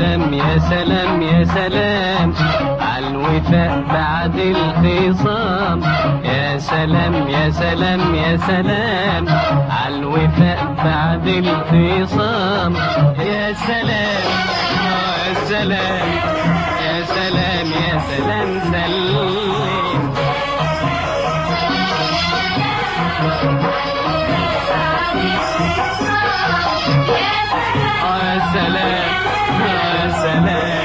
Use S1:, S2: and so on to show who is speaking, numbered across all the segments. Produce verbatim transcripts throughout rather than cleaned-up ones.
S1: سلام يا سلام يا سلام عالوفاء بعد الخصام. يا سلام يا سلام يا سلام عالوفاء بعد الخصام. يا سلام يا سلام يا سلام يا سلام سلم. يا سلام يا سلام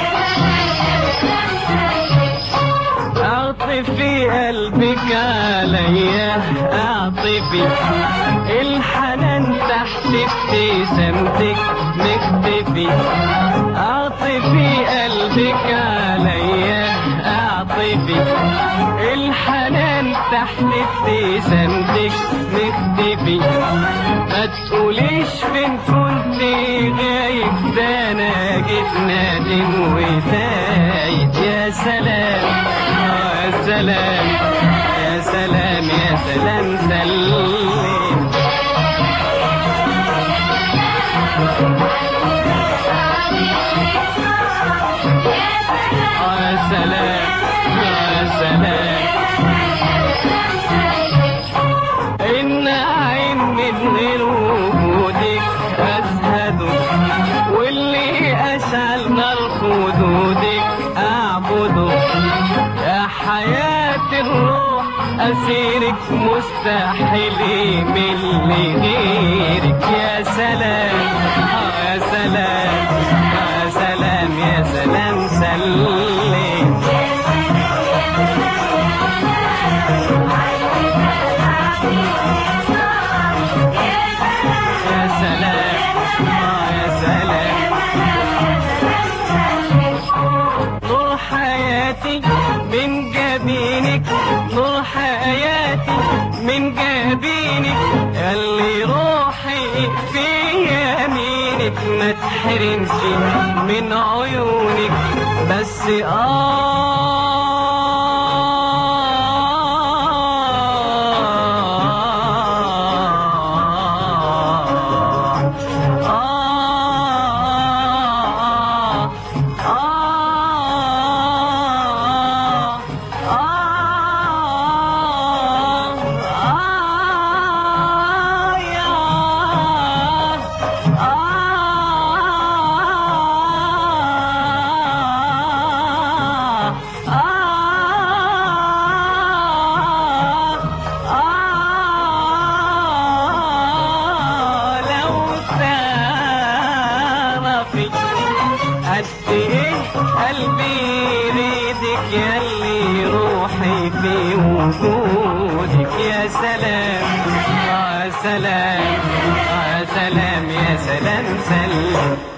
S1: اعطفي قلبك عليا اعطفي الحنان تحت ابتسامتك مختفي. اعطفي قلبك عليا اعطفي الحنان تحت ابتسامتك مختفي. ما تقوليش فين كنت غايب ده انا جيت نادم وفايت. يا سلام يا سلام يا سلام يا سلام سلم. يا سلام يا سلام إن عين من غير وجودك أزهده واللي أشعل نار خدودك أعبده. يا حياة الروح أسيرك مستحيل من غيرك. يا سلام يا سلام يا سلام يا سلام سلم. يا سلام يا سلام نور حياتي من جبينك نور حياتي من جبينك. ياللي روحي في يمينك ما تحرمش من عيونك بس آه قد ايه قلبي يريدك ياللي روحي في وجودك. يا سلام يا سلام يا سلام يا سلام سلم.